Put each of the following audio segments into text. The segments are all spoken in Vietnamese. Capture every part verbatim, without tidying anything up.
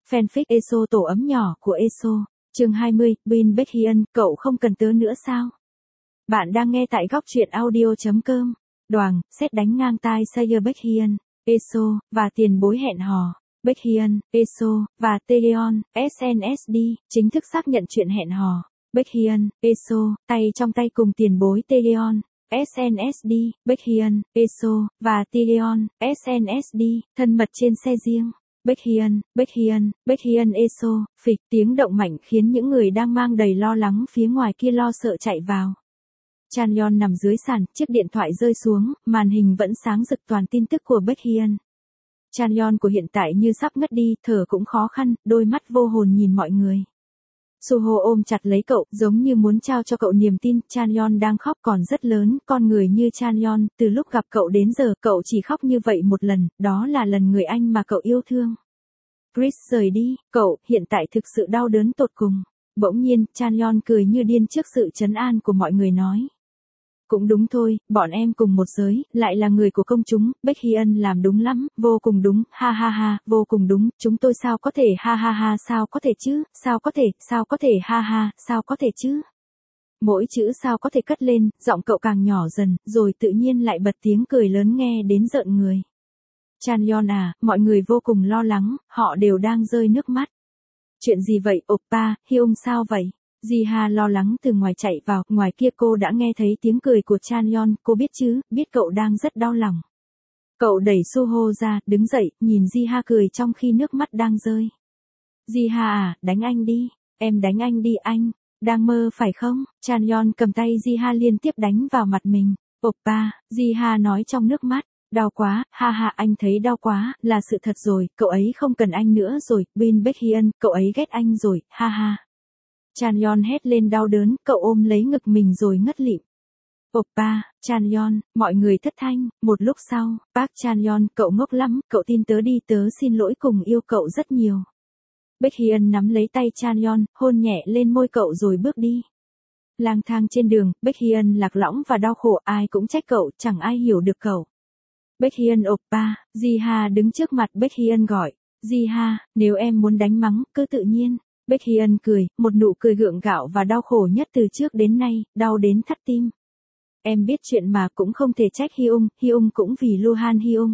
Fanfic Eso tổ ấm nhỏ của Eso. Chương hai mươi, Bin Baekhyun, cậu không cần tớ nữa sao? Bạn đang nghe tại góc truyện audio chấm com. Đoàng, sét đánh ngang tai Sayer Baekhyun, Eso, và tiền bối hẹn hò. Baekhyun, Eso, và Taeyeon, ét en ét đê, chính thức xác nhận chuyện hẹn hò. Baekhyun, Eso, tay trong tay cùng tiền bối Taeyeon, ét en ét đê, Baekhyun, Eso, và Taeyeon, ét en ét đê, thân mật trên xe riêng. Baekhyun, Baekhyun, Baekhyun Eso, phịch tiếng động mạnh khiến những người đang mang đầy lo lắng phía ngoài kia lo sợ chạy vào. Chanyeon nằm dưới sàn, chiếc điện thoại rơi xuống, màn hình vẫn sáng rực toàn tin tức của Baekhyun. Chanyeon của hiện tại như sắp ngất đi, thở cũng khó khăn, đôi mắt vô hồn nhìn mọi người. Suho ôm chặt lấy cậu, giống như muốn trao cho cậu niềm tin. Chanyeon đang khóc còn rất lớn, con người như Chanyeon, từ lúc gặp cậu đến giờ, cậu chỉ khóc như vậy một lần, đó là lần người anh mà cậu yêu thương. Chris rời đi, cậu, hiện tại thực sự đau đớn tột cùng. Bỗng nhiên, Chanyeon cười như điên trước sự trấn an của mọi người nói. Cũng đúng thôi, bọn em cùng một giới, lại là người của công chúng, Baekhyun làm đúng lắm, vô cùng đúng, ha ha ha, vô cùng đúng, chúng tôi sao có thể ha ha ha, sao có thể chứ, sao có thể, sao có thể ha ha, sao có thể chứ. Mỗi chữ sao có thể cất lên, giọng cậu càng nhỏ dần, rồi tự nhiên lại bật tiếng cười lớn nghe đến rợn người. Chanyeon à, mọi người vô cùng lo lắng, họ đều đang rơi nước mắt. Chuyện gì vậy, oppa, Hyung sao vậy? Jiha lo lắng từ ngoài chạy vào, ngoài kia cô đã nghe thấy tiếng cười của Chanyeon, cô biết chứ, biết cậu đang rất đau lòng. Cậu đẩy Suho ra, đứng dậy, nhìn Jiha cười trong khi nước mắt đang rơi. Jiha à, đánh anh đi, em đánh anh đi anh, đang mơ phải không? Chanyeon cầm tay Jiha liên tiếp đánh vào mặt mình. Oppa, Jiha nói trong nước mắt. Đau quá, ha ha anh thấy đau quá, là sự thật rồi, cậu ấy không cần anh nữa rồi, Bin Baekhyun, cậu ấy ghét anh rồi, ha ha. Chanyeon hét lên đau đớn, cậu ôm lấy ngực mình rồi ngất lịm. Oppa, Chanyeon, mọi người thất thanh, một lúc sau, Park Chanyeon, cậu ngốc lắm, cậu tin tớ đi, tớ xin lỗi cùng yêu cậu rất nhiều. Baekhyun nắm lấy tay Chanyeon, hôn nhẹ lên môi cậu rồi bước đi. Lang thang trên đường, Baekhyun lạc lõng và đau khổ, ai cũng trách cậu, chẳng ai hiểu được cậu. Baekhyun oppa, Jiha đứng trước mặt Baekhyun gọi, Jiha, nếu em muốn đánh mắng, cứ tự nhiên. Baekhyun cười, một nụ cười gượng gạo và đau khổ nhất từ trước đến nay, đau đến thắt tim. Em biết chuyện mà cũng không thể trách Hyung, Hyung cũng vì Luhan Hyung.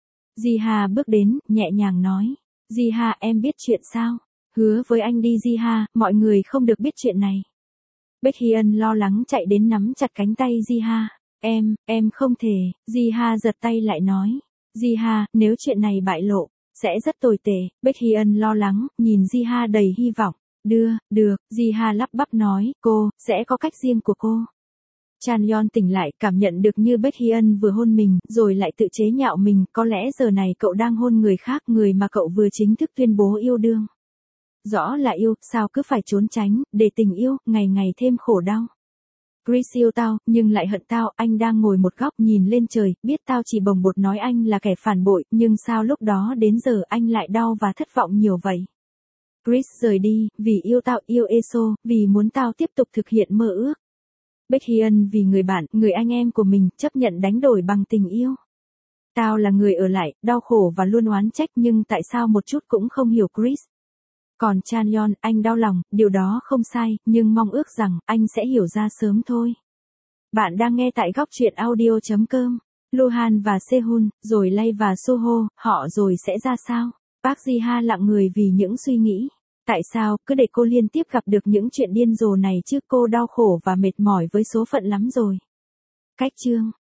Jiha bước đến, nhẹ nhàng nói, Jiha em biết chuyện sao? Hứa với anh đi Jiha, mọi người không được biết chuyện này. Baekhyun lo lắng chạy đến nắm chặt cánh tay Jiha. Em, em không thể, Jiha giật tay lại nói. Jiha, nếu chuyện này bại lộ, sẽ rất tồi tệ. Baekhyun lo lắng, nhìn Jiha đầy hy vọng. Đưa, được, Jiha lắp bắp nói, cô, sẽ có cách riêng của cô. Chanyeon tỉnh lại, cảm nhận được như Baekhyun vừa hôn mình, rồi lại tự chế nhạo mình, có lẽ giờ này cậu đang hôn người khác, người mà cậu vừa chính thức tuyên bố yêu đương. Rõ là yêu, sao cứ phải trốn tránh, để tình yêu, ngày ngày thêm khổ đau. Chris yêu tao, nhưng lại hận tao, anh đang ngồi một góc nhìn lên trời, biết tao chỉ bồng bột nói anh là kẻ phản bội, nhưng sao lúc đó đến giờ anh lại đau và thất vọng nhiều vậy. Chris rời đi, vì yêu tao, yêu Eso, vì muốn tao tiếp tục thực hiện mơ ước. Baekhyun vì người bạn, người anh em của mình, chấp nhận đánh đổi bằng tình yêu. Tao là người ở lại, đau khổ và luôn oán trách nhưng tại sao một chút cũng không hiểu Chris. Còn Chanyeon, anh đau lòng, điều đó không sai, nhưng mong ước rằng anh sẽ hiểu ra sớm thôi. Bạn đang nghe tại góc truyện audio chấm com. Luhan và Sehun, rồi Lay và Suho, họ rồi sẽ ra sao? Park Jiha lặng người vì những suy nghĩ. Tại sao, cứ để cô liên tiếp gặp được những chuyện điên rồ này chứ, cô đau khổ và mệt mỏi với số phận lắm rồi. Cách chương.